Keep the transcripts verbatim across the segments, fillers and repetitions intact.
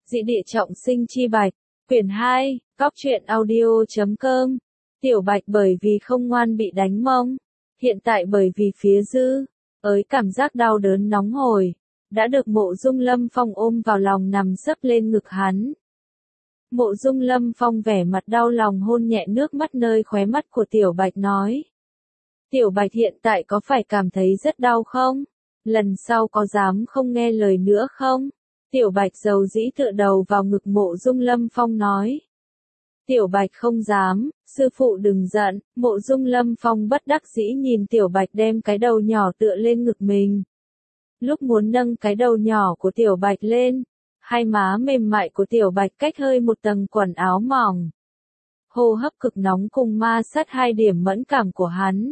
Dị địa trọng sinh chi bạch, quyển hai, góc truyện audio chấm com. Tiểu Bạch bởi vì không ngoan bị đánh mông, hiện tại bởi vì phía dư, ới cảm giác đau đớn nóng hổi, đã được Mộ Dung Lâm Phong ôm vào lòng nằm sấp lên ngực hắn. Mộ Dung Lâm Phong vẻ mặt đau lòng hôn nhẹ nước mắt nơi khóe mắt của Tiểu Bạch nói. Tiểu Bạch hiện tại có phải cảm thấy rất đau không? Lần sau có dám không nghe lời nữa không? Tiểu Bạch dầu dĩ tựa đầu vào ngực Mộ Dung Lâm Phong nói. Tiểu Bạch không dám, sư phụ đừng giận. Mộ Dung Lâm Phong bất đắc dĩ nhìn Tiểu Bạch đem cái đầu nhỏ tựa lên ngực mình. Lúc muốn nâng cái đầu nhỏ của Tiểu Bạch lên, hai má mềm mại của Tiểu Bạch cách hơi một tầng quần áo mỏng. Hô hấp cực nóng cùng ma sát hai điểm mẫn cảm của hắn.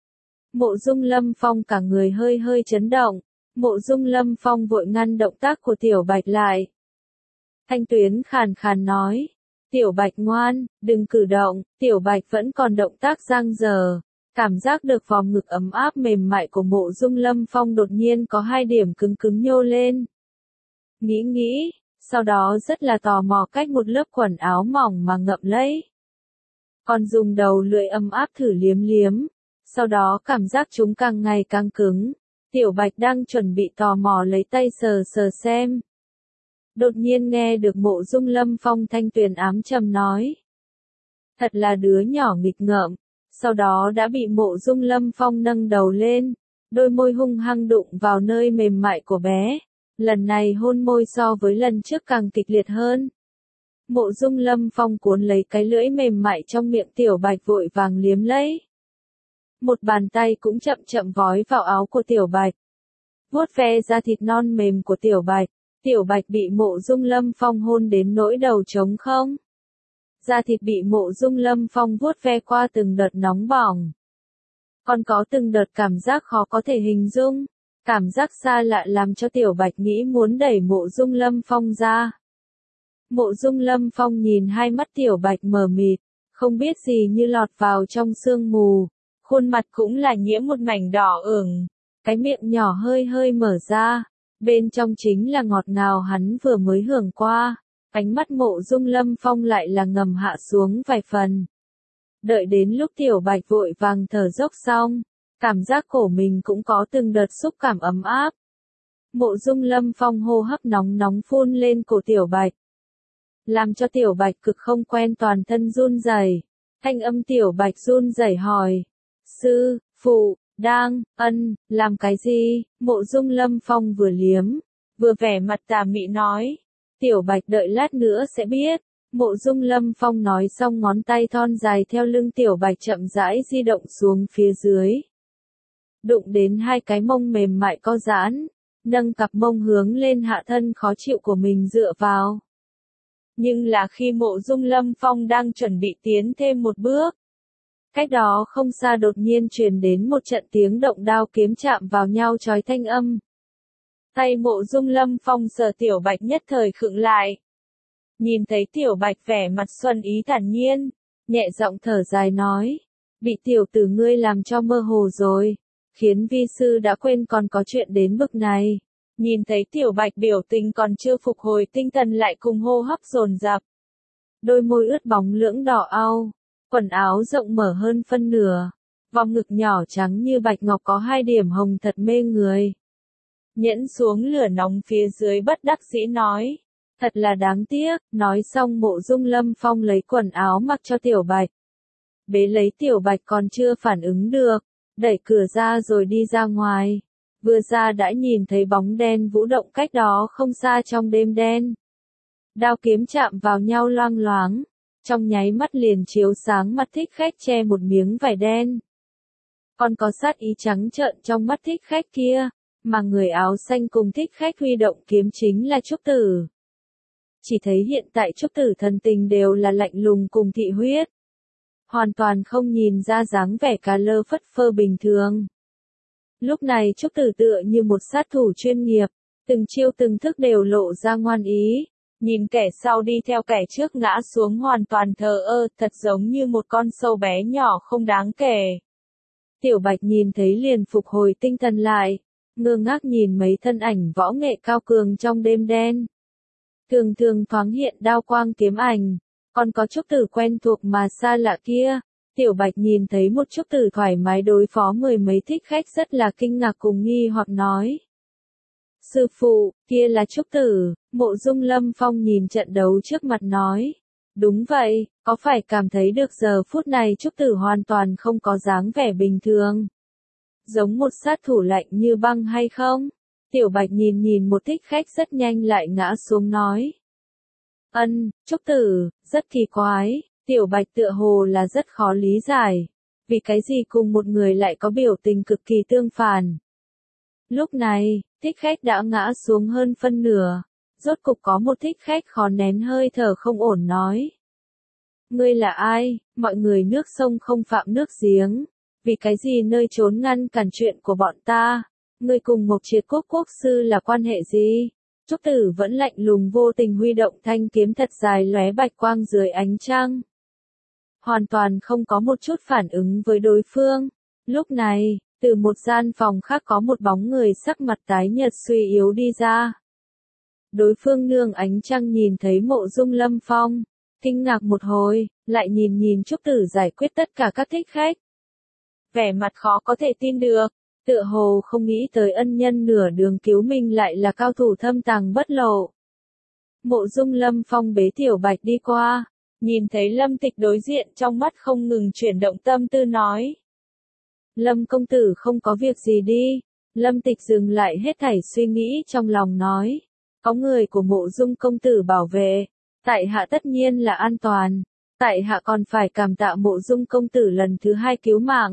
Mộ Dung Lâm Phong cả người hơi hơi chấn động, Mộ Dung Lâm Phong vội ngăn động tác của Tiểu Bạch lại. Thanh Tuyến khàn khàn nói, Tiểu Bạch ngoan, đừng cử động. Tiểu Bạch vẫn còn động tác giang dở, cảm giác được vòng ngực ấm áp mềm mại của Mộ Dung Lâm Phong đột nhiên có hai điểm cứng cứng nhô lên. Nghĩ nghĩ, sau đó rất là tò mò cách một lớp quần áo mỏng mà ngậm lấy. Còn dùng đầu lưỡi ấm áp thử liếm liếm, sau đó cảm giác chúng càng ngày càng cứng. Tiểu Bạch đang chuẩn bị tò mò lấy tay sờ sờ xem. Đột nhiên nghe được Mộ Dung Lâm Phong thanh tuyền ám trầm nói. Thật là đứa nhỏ nghịch ngợm. Sau đó đã bị Mộ Dung Lâm Phong nâng đầu lên, đôi môi hung hăng đụng vào nơi mềm mại của bé. Lần này hôn môi so với lần trước càng kịch liệt hơn. Mộ Dung Lâm Phong cuốn lấy cái lưỡi mềm mại trong miệng Tiểu Bạch vội vàng liếm lấy. Một bàn tay cũng chậm chậm vói vào áo của Tiểu Bạch. Vuốt ve da thịt non mềm của Tiểu Bạch. Tiểu Bạch bị Mộ Dung Lâm Phong hôn đến nỗi đầu trống không. Da thịt bị Mộ Dung Lâm Phong vuốt ve qua từng đợt nóng bỏng. Còn có từng đợt cảm giác khó có thể hình dung. Cảm giác xa lạ làm cho Tiểu Bạch nghĩ muốn đẩy Mộ Dung Lâm Phong ra. Mộ Dung Lâm Phong nhìn hai mắt Tiểu Bạch mờ mịt, không biết gì như lọt vào trong sương mù. Khuôn mặt cũng là nhiễm một mảnh đỏ ửng, cái miệng nhỏ hơi hơi mở ra, bên trong chính là ngọt ngào hắn vừa mới hưởng qua. Ánh mắt Mộ Dung Lâm Phong lại là ngầm hạ xuống vài phần. Đợi đến lúc Tiểu Bạch vội vàng thở dốc xong, cảm giác cổ mình cũng có từng đợt xúc cảm ấm áp. Mộ Dung Lâm Phong hô hấp nóng nóng phun lên cổ Tiểu Bạch, làm cho Tiểu Bạch cực không quen toàn thân run rẩy. Thanh âm Tiểu Bạch run rẩy hỏi, sư, phụ, đang, ân, làm cái gì? Mộ Dung Lâm Phong vừa liếm, vừa vẻ mặt tà mị nói. Tiểu Bạch đợi lát nữa sẽ biết. Mộ Dung Lâm Phong nói xong ngón tay thon dài theo lưng Tiểu Bạch chậm rãi di động xuống phía dưới. Đụng đến hai cái mông mềm mại co giãn, nâng cặp mông hướng lên hạ thân khó chịu của mình dựa vào. Nhưng là khi Mộ Dung Lâm Phong đang chuẩn bị tiến thêm một bước. Cách đó không xa đột nhiên truyền đến một trận tiếng động đao kiếm chạm vào nhau chói thanh âm. Tay Mộ Dung Lâm Phong sờ Tiểu Bạch nhất thời khựng lại. Nhìn thấy Tiểu Bạch vẻ mặt xuân ý thản nhiên, nhẹ giọng thở dài nói, bị tiểu tử ngươi làm cho mơ hồ rồi, khiến vi sư đã quên còn có chuyện đến mức này. Nhìn thấy Tiểu Bạch biểu tình còn chưa phục hồi tinh thần lại cùng hô hấp dồn dập. Đôi môi ướt bóng lưỡng đỏ au, quần áo rộng mở hơn phân nửa, vòng ngực nhỏ trắng như bạch ngọc có hai điểm hồng thật mê người. Nhẫn xuống lửa nóng phía dưới bất đắc dĩ nói, thật là đáng tiếc. Nói xong Mộ Dung Lâm Phong lấy quần áo mặc cho Tiểu Bạch. Bế lấy Tiểu Bạch còn chưa phản ứng được, đẩy cửa ra rồi đi ra ngoài. Vừa ra đã nhìn thấy bóng đen vũ động cách đó không xa trong đêm đen. Đao kiếm chạm vào nhau loang loáng, trong nháy mắt liền chiếu sáng mắt thích khách che một miếng vải đen. Còn có sát ý trắng trợn trong mắt thích khách kia, mà người áo xanh cùng thích khách huy động kiếm chính là Trúc Tử. Chỉ thấy hiện tại Trúc Tử thần tình đều là lạnh lùng cùng thị huyết. Hoàn toàn không nhìn ra dáng vẻ cá lơ phất phơ bình thường. Lúc này Trúc Tử tựa như một sát thủ chuyên nghiệp, từng chiêu từng thức đều lộ ra ngoan ý. Nhìn kẻ sau đi theo kẻ trước ngã xuống hoàn toàn thờ ơ, thật giống như một con sâu bé nhỏ không đáng kể. Tiểu Bạch nhìn thấy liền phục hồi tinh thần lại, ngơ ngác nhìn mấy thân ảnh võ nghệ cao cường trong đêm đen. thường thường thoáng hiện đao quang kiếm ảnh, còn có trúc tử quen thuộc mà xa lạ kia. Tiểu Bạch nhìn thấy một trúc tử thoải mái đối phó mười mấy thích khách rất là kinh ngạc cùng nghi hoặc nói. Sư phụ, kia là trúc tử, Mộ Dung Lâm Phong nhìn trận đấu trước mặt nói. Đúng vậy, có phải cảm thấy được giờ phút này trúc tử hoàn toàn không có dáng vẻ bình thường? Giống một sát thủ lạnh như băng hay không? Tiểu Bạch nhìn nhìn một thích khách rất nhanh lại ngã xuống nói. Ân, trúc tử, rất kỳ quái, Tiểu Bạch tựa hồ là rất khó lý giải. Vì cái gì cùng một người lại có biểu tình cực kỳ tương phản. Lúc này, thích khách đã ngã xuống hơn phân nửa. Rốt cục có một thích khách khó nén hơi thở không ổn nói. Ngươi là ai, mọi người nước sông không phạm nước giếng. Vì cái gì nơi trốn ngăn cản chuyện của bọn ta? Ngươi cùng Mộc Triệt Quốc quốc sư là quan hệ gì? Trúc tử vẫn lạnh lùng vô tình huy động thanh kiếm thật dài lóe bạch quang dưới ánh trăng. Hoàn toàn không có một chút phản ứng với đối phương. Lúc này, từ một gian phòng khác có một bóng người sắc mặt tái nhợt suy yếu đi ra. Đối phương nương ánh trăng nhìn thấy Mộ Dung Lâm Phong, kinh ngạc một hồi, lại nhìn nhìn Trúc tử giải quyết tất cả các thích khách. Vẻ mặt khó có thể tin được, tựa hồ không nghĩ tới ân nhân nửa đường cứu mình lại là cao thủ thâm tàng bất lộ. Mộ Dung Lâm Phong bế Tiểu Bạch đi qua, nhìn thấy Lâm Tịch đối diện trong mắt không ngừng chuyển động tâm tư nói. Lâm công tử không có việc gì đi. Lâm Tịch dừng lại hết thảy suy nghĩ trong lòng nói. Có người của Mộ Dung công tử bảo vệ, tại hạ tất nhiên là an toàn, tại hạ còn phải cảm tạ Mộ Dung công tử lần thứ hai cứu mạng.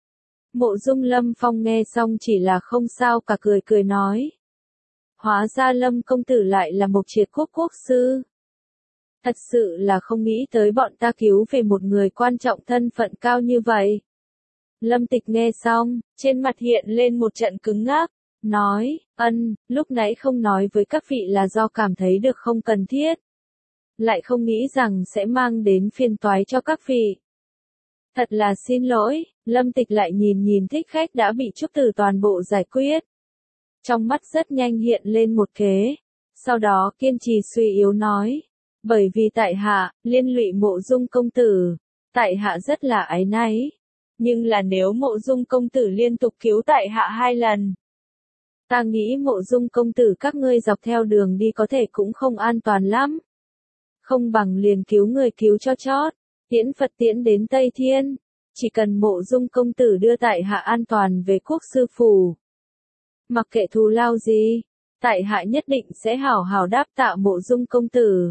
Mộ Dung Lâm Phong nghe xong chỉ là không sao cả cười cười nói. Hóa ra Lâm công tử lại là Mộc Triệt Quốc quốc sư. Thật sự là không nghĩ tới bọn ta cứu về một người quan trọng thân phận cao như vậy. Lâm Tịch nghe xong, trên mặt hiện lên một trận cứng ngắc, nói, ân, lúc nãy không nói với các vị là do cảm thấy được không cần thiết. Lại không nghĩ rằng sẽ mang đến phiền toái cho các vị. Thật là xin lỗi, Lâm Tịch lại nhìn nhìn thích khách đã bị Trúc tử toàn bộ giải quyết. Trong mắt rất nhanh hiện lên một kế, sau đó kiên trì suy yếu nói, bởi vì tại hạ, liên lụy Mộ Dung công tử, tại hạ rất là áy náy. Nhưng là nếu Mộ Dung công tử liên tục cứu tại hạ hai lần, ta nghĩ Mộ Dung công tử các ngươi dọc theo đường đi có thể cũng không an toàn lắm. Không bằng liền cứu người cứu cho chót, tiễn Phật tiễn đến Tây Thiên, chỉ cần Mộ Dung công tử đưa tại hạ an toàn về quốc sư phủ. Mặc kệ thù lao gì, tại hạ nhất định sẽ hảo hảo đáp tạ Mộ Dung công tử.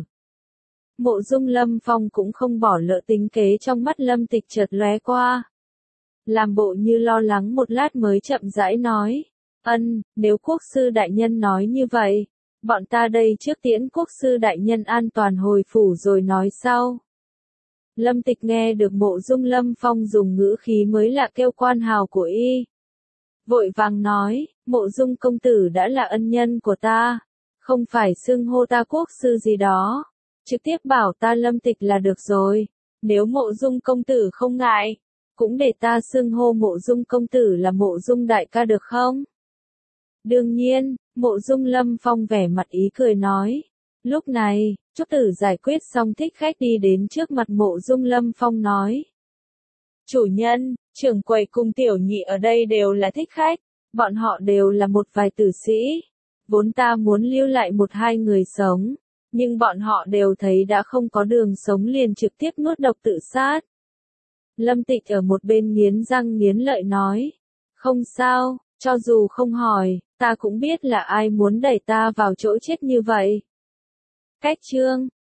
Mộ Dung Lâm Phong cũng không bỏ lỡ tính kế trong mắt Lâm Tịch chợt lóe qua. Làm bộ như lo lắng một lát mới chậm rãi nói, ân, nếu quốc sư đại nhân nói như vậy, bọn ta đây trước tiễn quốc sư đại nhân an toàn hồi phủ rồi nói sau. Lâm Tịch nghe được Mộ Dung Lâm Phong dùng ngữ khí mới lạ kêu quan hào của y. Vội vàng nói, Mộ Dung công tử đã là ân nhân của ta, không phải xưng hô ta quốc sư gì đó, trực tiếp bảo ta Lâm Tịch là được rồi, nếu Mộ Dung công tử không ngại, cũng để ta xưng hô Mộ Dung công tử là Mộ Dung đại ca được không? Đương nhiên, Mộ Dung Lâm Phong vẻ mặt ý cười nói. Lúc này, Trúc tử giải quyết xong thích khách đi đến trước mặt Mộ Dung Lâm Phong nói. Chủ nhân, trưởng quầy cùng tiểu nhị ở đây đều là thích khách, bọn họ đều là một vài tử sĩ. Vốn ta muốn lưu lại một hai người sống, nhưng bọn họ đều thấy đã không có đường sống liền trực tiếp nuốt độc tự sát. Lâm Tịch ở một bên nghiến răng nghiến lợi nói. Không sao, cho dù không hỏi, ta cũng biết là ai muốn đẩy ta vào chỗ chết như vậy. Cách chương